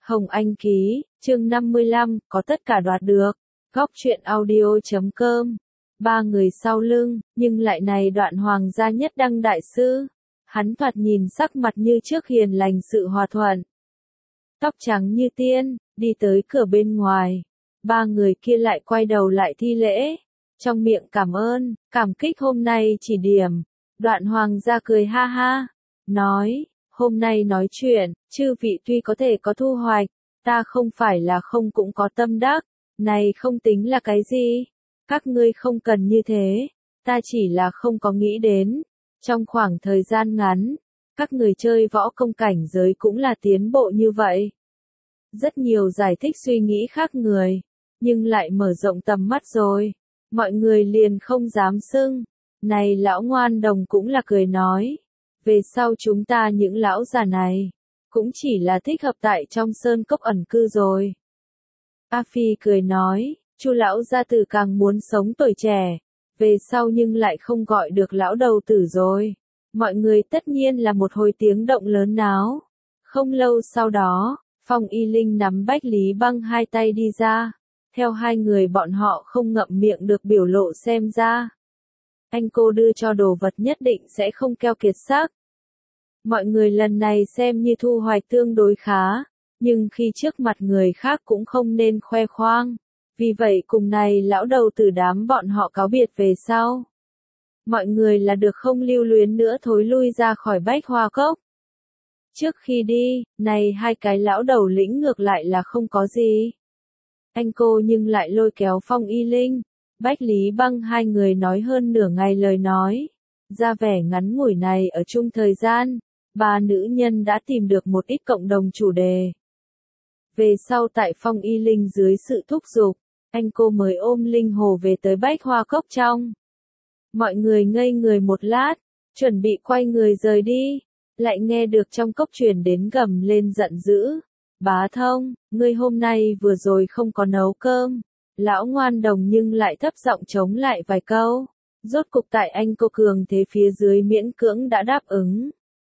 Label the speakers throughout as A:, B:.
A: Hồng Anh ký, chương 55, có tất cả đoạt được. Góc truyện audio.com. Ba người sau lưng, nhưng lại này đoạn Hoàng gia Nhất Đăng đại sư. Hắn thoạt nhìn sắc mặt như trước hiền lành sự hòa thuận. Tóc trắng như tiên, đi tới cửa bên ngoài. Ba người kia lại quay đầu lại thi lễ. Trong miệng cảm ơn, cảm kích hôm nay chỉ điểm. Đoạn Hoàng gia cười ha ha. Nói, hôm nay nói chuyện, chư vị tuy có thể có thu hoạch, ta không phải là không cũng có tâm đắc, này không tính là cái gì. Các ngươi không cần như thế, ta chỉ là không có nghĩ đến. Trong khoảng thời gian ngắn, các người chơi võ công cảnh giới cũng là tiến bộ như vậy. Rất nhiều giải thích suy nghĩ khác người, nhưng lại mở rộng tầm mắt rồi. Mọi người liền không dám xưng. Này lão ngoan đồng cũng là cười nói. Về sau chúng ta những lão già này, cũng chỉ là thích hợp tại trong sơn cốc ẩn cư rồi. A Phi cười nói, Chu lão gia tử càng muốn sống tuổi trẻ, về sau nhưng lại không gọi được lão đầu tử rồi. Mọi người tất nhiên là một hồi tiếng động lớn náo. Không lâu sau đó, Phong Y Linh nắm Bách Lý Băng hai tay đi ra. Theo hai người bọn họ không ngậm miệng được biểu lộ xem ra. Anh cô đưa cho đồ vật nhất định sẽ không keo kiệt sắc. Mọi người lần này xem như thu hoạch tương đối khá, nhưng khi trước mặt người khác cũng không nên khoe khoang. Vì vậy cùng này lão đầu tử đám bọn họ cáo biệt về sau. Mọi người là được không lưu luyến nữa thối lui ra khỏi Bách Hoa Cốc. Trước khi đi, này hai cái lão đầu lĩnh ngược lại là không có gì. Anh cô nhưng lại lôi kéo Phong Y Linh, Bách Lý Băng hai người nói hơn nửa ngày lời nói. Ra vẻ ngắn ngủi này ở chung thời gian, ba nữ nhân đã tìm được một ít cộng đồng chủ đề. Về sau tại Phong Y Linh dưới sự thúc giục, anh cô mới ôm linh hồ về tới Bách Hoa Cốc trong. Mọi người ngây người một lát, chuẩn bị quay người rời đi, lại nghe được trong cốc truyền đến gầm lên giận dữ. Bá Thông, ngươi hôm nay vừa rồi không có nấu cơm. Lão ngoan đồng nhưng lại thấp giọng chống lại vài câu. Rốt cục tại anh cô cường thế phía dưới miễn cưỡng đã đáp ứng.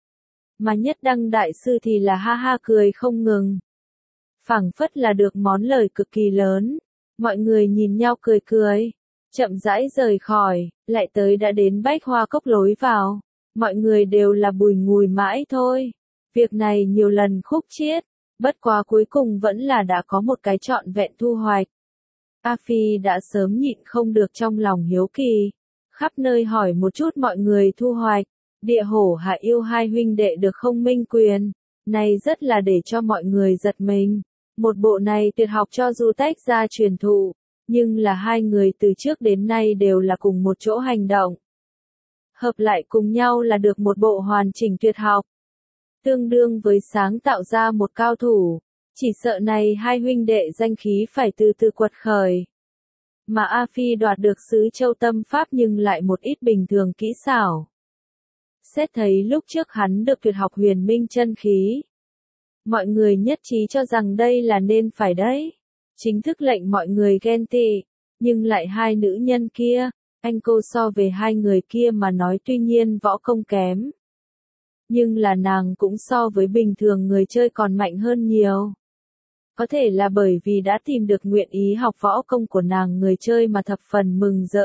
A: Mà Nhất Đăng đại sư thì là ha ha cười không ngừng. Phảng phất là được món lời cực kỳ lớn. Mọi người nhìn nhau cười cười. Chậm rãi rời khỏi, lại tới đã đến Bách Hoa Cốc lối vào. Mọi người đều là bùi ngùi mãi thôi. Việc này nhiều lần khúc chiết. Bất quá cuối cùng vẫn là đã có một cái trọn vẹn thu hoạch. A Phi đã sớm nhịn không được trong lòng hiếu kỳ. Khắp nơi hỏi một chút mọi người thu hoạch. Địa hổ hạ yêu hai huynh đệ được không minh quyền. Này rất là để cho mọi người giật mình. Một bộ này tuyệt học cho dù tách ra truyền thụ. Nhưng là hai người từ trước đến nay đều là cùng một chỗ hành động. Hợp lại cùng nhau là được một bộ hoàn chỉnh tuyệt học. Tương đương với sáng tạo ra một cao thủ. Chỉ sợ này hai huynh đệ danh khí phải từ từ quật khởi. Mà A Phi đoạt được xứ Châu Tâm Pháp nhưng lại một ít bình thường kỹ xảo. Xét thấy lúc trước hắn được tuyệt học huyền minh chân khí. Mọi người nhất trí cho rằng đây là nên phải đấy. Chính thức lệnh mọi người ghen tị. Nhưng lại hai nữ nhân kia, anh cô so về hai người kia mà nói tuy nhiên võ công kém. Nhưng là nàng cũng so với bình thường người chơi còn mạnh hơn nhiều. Có thể là bởi vì đã tìm được nguyện ý học võ công của nàng người chơi mà thập phần mừng rỡ.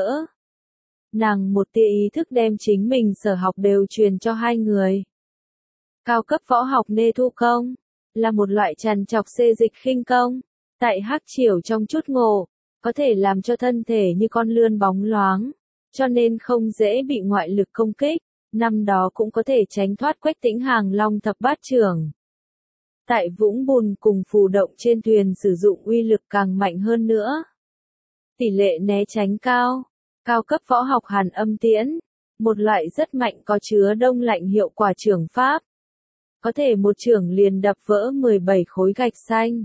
A: Nàng một tia ý thức đem chính mình sở học đều truyền cho hai người. Cao cấp võ học nê thu công, là một loại trằn trọc xê dịch khinh công. Tại hắc triều trong chút ngộ, có thể làm cho thân thể như con lươn bóng loáng, cho nên không dễ bị ngoại lực công kích. Năm đó cũng có thể tránh thoát Quách Tĩnh Hàng Long thập bát trưởng. Tại vũng bùn cùng phù động trên thuyền sử dụng uy lực càng mạnh hơn nữa. Tỷ lệ né tránh cao. Cao cấp võ học Hàn Âm Tiễn. Một loại rất mạnh có chứa đông lạnh hiệu quả chưởng pháp. Có thể một chưởng liền đập vỡ 17 khối gạch xanh.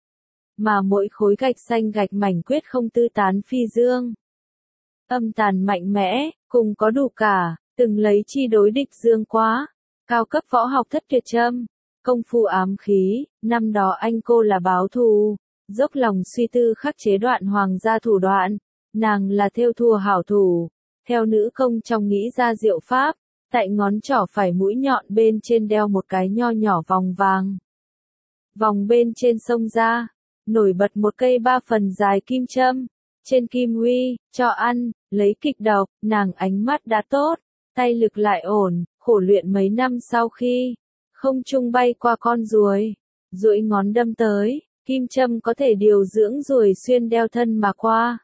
A: Mà mỗi khối gạch xanh gạch mảnh quyết không tư tán phi dương. Âm tàn mạnh mẽ, cùng có đủ cả. Từng lấy chi đối địch dương quá. Cao cấp võ học Thất Tuyệt Châm. Công phu ám khí. Năm đó anh cô là báo thù. Dốc lòng suy tư khắc chế đoạn hoàng gia thủ đoạn. Nàng là thêu thùa hảo thủ. Theo nữ công trong nghĩ ra diệu pháp. Tại ngón trỏ phải mũi nhọn bên trên đeo một cái nho nhỏ vòng vàng. Vòng bên trên sông ra, nổi bật một cây 3 phần dài kim châm. Trên kim huy, cho ăn, lấy kịch độc, nàng ánh mắt đã tốt, tay lực lại ổn, khổ luyện mấy năm sau khi không trung bay qua con ruồi, duỗi ngón đâm tới, kim châm có thể điều dưỡng ruồi xuyên đeo thân mà qua.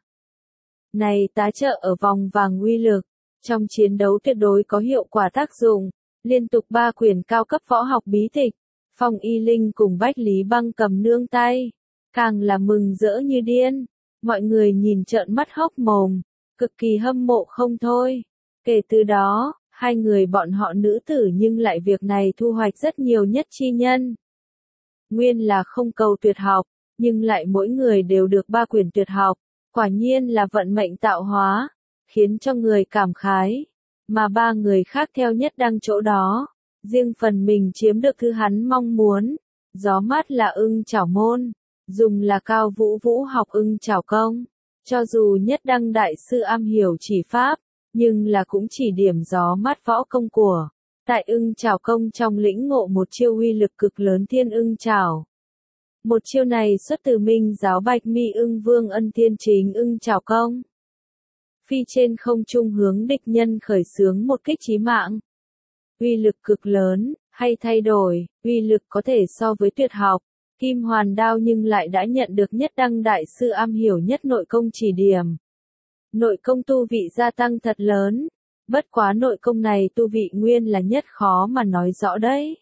A: Này tá trợ ở vòng vàng uy lực, trong chiến đấu tuyệt đối có hiệu quả tác dụng, liên tục 3 quyển cao cấp võ học bí tịch, Phong Y Linh cùng Bách Lý Băng cầm nương tay, càng là mừng rỡ như điên, mọi người nhìn trợn mắt hốc mồm, cực kỳ hâm mộ không thôi. Kể từ đó, hai người bọn họ nữ tử nhưng lại việc này thu hoạch rất nhiều nhất chi nhân. Nguyên là không cầu tuyệt học, nhưng lại mỗi người đều được 3 quyển tuyệt học, quả nhiên là vận mệnh tạo hóa, khiến cho người cảm khái. Mà 3 người khác theo nhất đăng chỗ đó, riêng phần mình chiếm được thứ hắn mong muốn. Gió mát là ưng chảo môn, dùng là cao vũ vũ học ưng chảo công. Cho dù nhất đăng đại sư am hiểu chỉ pháp, nhưng là cũng chỉ điểm gió mát võ công của. Tại ưng chảo công trong lĩnh ngộ một chiêu uy lực cực lớn thiên ưng chảo. Một chiêu này xuất từ Minh giáo Bạch Mi ưng vương ân thiên chính ưng chảo công. Phi trên không trung hướng địch nhân khởi xướng một kích chí mạng. Uy lực cực lớn, hay thay đổi, uy lực có thể so với tuyệt học. Kim hoàn đao nhưng lại đã nhận được nhất đăng đại sư am hiểu nhất nội công chỉ điểm. Nội công tu vị gia tăng thật lớn, bất quá nội công này tu vị nguyên là nhất khó mà nói rõ đấy.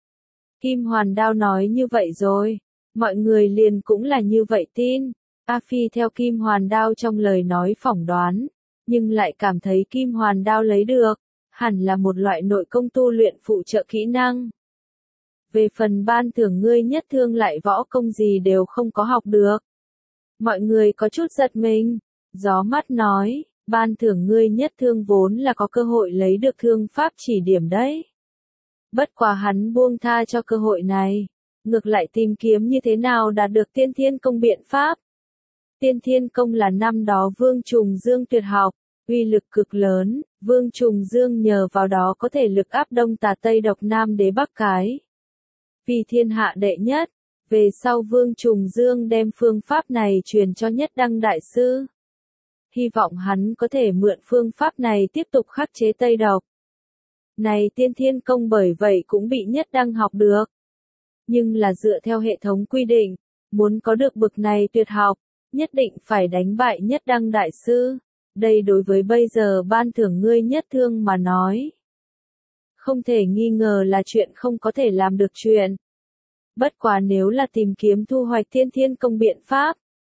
A: Kim hoàn đao nói như vậy rồi, mọi người liền cũng là như vậy tin. A Phi theo kim hoàn đao trong lời nói phỏng đoán, nhưng lại cảm thấy kim hoàn đao lấy được, hẳn là một loại nội công tu luyện phụ trợ kỹ năng. Về phần ban thưởng ngươi nhất thương lại võ công gì đều không có học được. Mọi người có chút giật mình, gió mắt nói, ban thưởng ngươi nhất thương vốn là có cơ hội lấy được thương pháp chỉ điểm đấy. Bất quá hắn buông tha cho cơ hội này, ngược lại tìm kiếm như thế nào đạt được tiên thiên công biện pháp. Tiên thiên công là năm đó Vương Trùng Dương tuyệt học, uy lực cực lớn, Vương Trùng Dương nhờ vào đó có thể lực áp Đông Tà Tây Độc Nam Đế Bắc cái. Vì thiên hạ đệ nhất, về sau Vương Trùng Dương đem phương pháp này truyền cho nhất đăng đại sư. Hy vọng hắn có thể mượn phương pháp này tiếp tục khắc chế Tây Độc. Này tiên thiên công bởi vậy cũng bị nhất đăng học được. Nhưng là dựa theo hệ thống quy định, muốn có được bực này tuyệt học, nhất định phải đánh bại nhất đăng đại sư. Đây đối với bây giờ ban thưởng ngươi nhất thương mà nói. Không thể nghi ngờ là chuyện không có thể làm được chuyện. Bất quá nếu là tìm kiếm thu hoạch tiên thiên công biện pháp,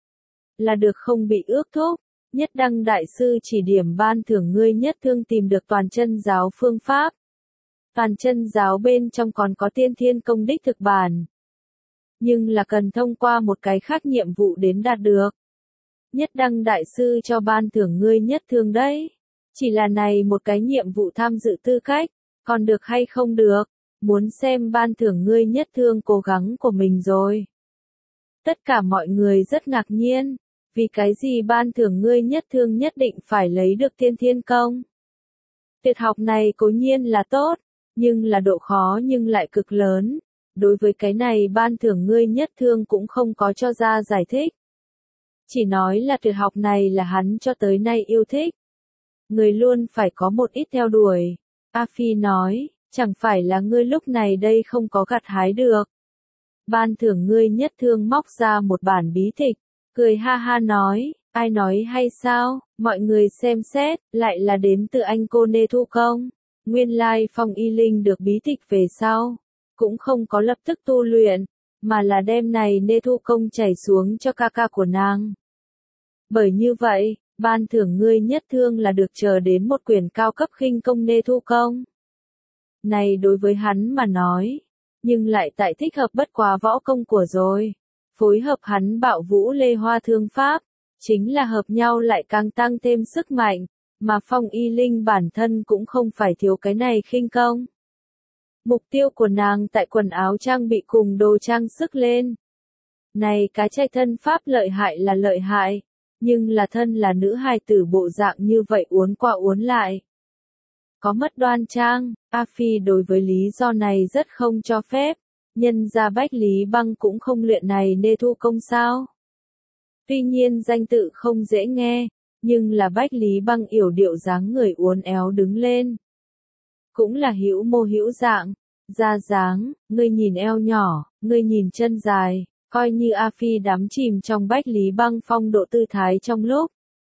A: là được không bị ước thúc, nhất đăng đại sư chỉ điểm ban thưởng ngươi nhất thương tìm được toàn chân giáo phương pháp. Toàn chân giáo bên trong còn có tiên thiên công đích thực bản. Nhưng là cần thông qua một cái khác nhiệm vụ đến đạt được. Nhất đăng đại sư cho ban thưởng ngươi nhất thương đấy. Chỉ là này một cái nhiệm vụ tham dự tư cách, còn được hay không được, muốn xem ban thưởng ngươi nhất thương cố gắng của mình rồi. Tất cả mọi người rất ngạc nhiên, vì cái gì ban thưởng ngươi nhất thương nhất định phải lấy được tiên thiên công. Tuyệt học này cố nhiên là tốt, nhưng là độ khó nhưng lại cực lớn. Đối với cái này ban thưởng ngươi nhất thương cũng không có cho ra giải thích. Chỉ nói là tuyệt học này là hắn cho tới nay yêu thích. Người luôn phải có một ít theo đuổi. A Phi nói, chẳng phải là ngươi lúc này đây không có gặt hái được. Ban thưởng ngươi nhất thương móc ra một bản bí tịch, cười ha ha nói, ai nói hay sao, mọi người xem xét, lại là đến từ anh cô Nê Thu Công. Nguyên lai Phong Y Linh được bí tịch về sau, cũng không có lập tức tu luyện, mà là đem này Nê Thu Công chảy xuống cho ca ca của nàng. Bởi như vậy, ban thưởng ngươi nhất thương là được chờ đến một quyển cao cấp khinh công Nê Thu Công. Này đối với hắn mà nói, nhưng lại tại thích hợp bất quá võ công của rồi. Phối hợp hắn bạo vũ lê hoa thương pháp, chính là hợp nhau lại càng tăng thêm sức mạnh, mà Phong Y Linh bản thân cũng không phải thiếu cái này khinh công. Mục tiêu của nàng tại quần áo trang bị cùng đồ trang sức lên. Này cái trai thân pháp lợi hại là lợi hại, nhưng là thân là nữ hài tử bộ dạng như vậy uốn qua uốn lại. Có mất đoan trang, A Phi đối với lý do này rất không cho phép, nhân ra Bách Lý Băng cũng không luyện này nê thu công sao. Tuy nhiên danh tự không dễ nghe, nhưng là Bách Lý Băng yểu điệu dáng người uốn éo đứng lên. Cũng là hữu mô hữu dạng, da dáng, ngươi nhìn eo nhỏ, ngươi nhìn chân dài, coi như A Phi đắm chìm trong Bách Lý Băng phong độ tư thái trong lúc.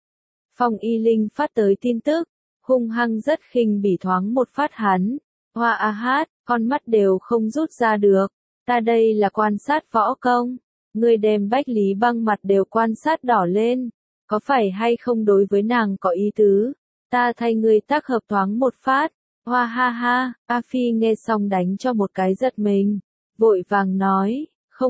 A: Phong Y Linh phát tới tin tức, hung hăng rất khinh bỉ thoáng một phát hắn. Hoa a hát, con mắt đều không rút ra được, ta đây là quan sát võ công. Ngươi đem Bách Lý Băng mặt đều quan sát đỏ lên, có phải hay không đối với nàng có ý tứ, ta thay ngươi tác hợp thoáng một phát. Hoa ha ha, A Phi nghe xong đánh cho một cái giật mình, vội vàng nói,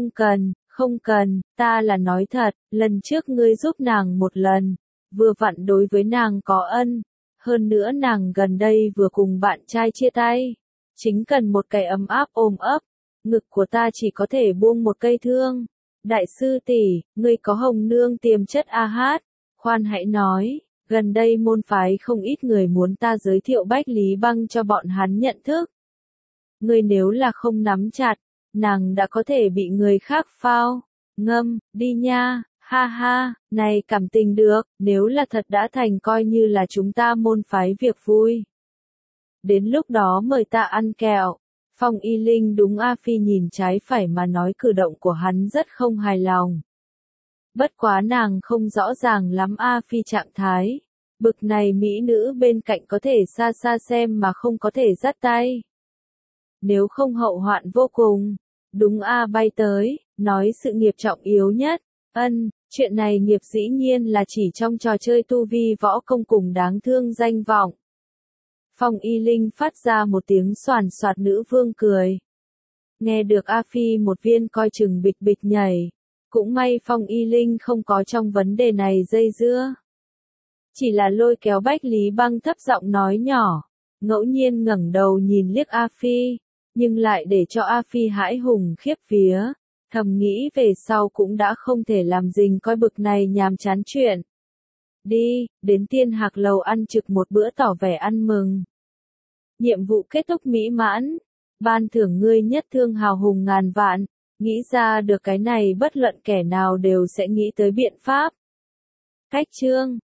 A: không cần, ta là nói thật, lần trước ngươi giúp nàng một lần, vừa vặn đối với nàng có ân, hơn nữa nàng gần đây vừa cùng bạn trai chia tay, chính cần một cái ấm áp ôm ấp, ngực của ta chỉ có thể buông một cây thương. Đại sư tỷ, ngươi có hồng nương tiềm chất a hát, khoan hãy nói, gần đây môn phái không ít người muốn ta giới thiệu Bách Lý Băng cho bọn hắn nhận thức. Ngươi nếu là không nắm chặt, nàng đã có thể bị người khác phao, ngâm, đi nha, ha ha, này cảm tình được, nếu là thật đã thành coi như là chúng ta môn phái việc vui. Đến lúc đó mời ta ăn kẹo. Phong Y Linh đúng A Phi nhìn trái phải mà nói cử động của hắn rất không hài lòng. Bất quá nàng không rõ ràng lắm A Phi trạng thái. Bực này mỹ nữ bên cạnh có thể xa xa xem mà không có thể dắt tay. Nếu không hậu hoạn vô cùng. Đúng A bay tới, nói sự nghiệp trọng yếu nhất. Chuyện này nghiệp dĩ nhiên là chỉ trong trò chơi tu vi võ công cùng đáng thương danh vọng. Phong Y Linh phát ra một tiếng xoàn xoạt nữ vương cười. Nghe được A Phi một viên coi chừng bịch bịch nhảy. Cũng may Phong Y Linh không có trong vấn đề này dây dưa. Chỉ là lôi kéo Bách Lý Băng thấp giọng nói nhỏ. Ngẫu nhiên ngẩng đầu nhìn liếc A Phi. Nhưng lại để cho A Phi hãi hùng khiếp vía. Thầm nghĩ về sau cũng đã không thể làm dình coi bực này nhàm chán chuyện. Đi, đến Tiên Hạc Lầu ăn trực một bữa tỏ vẻ ăn mừng. Nhiệm vụ kết thúc mỹ mãn, ban thưởng ngươi nhất thương hào hùng ngàn vạn, nghĩ ra được cái này bất luận kẻ nào đều sẽ nghĩ tới biện pháp. Cách chương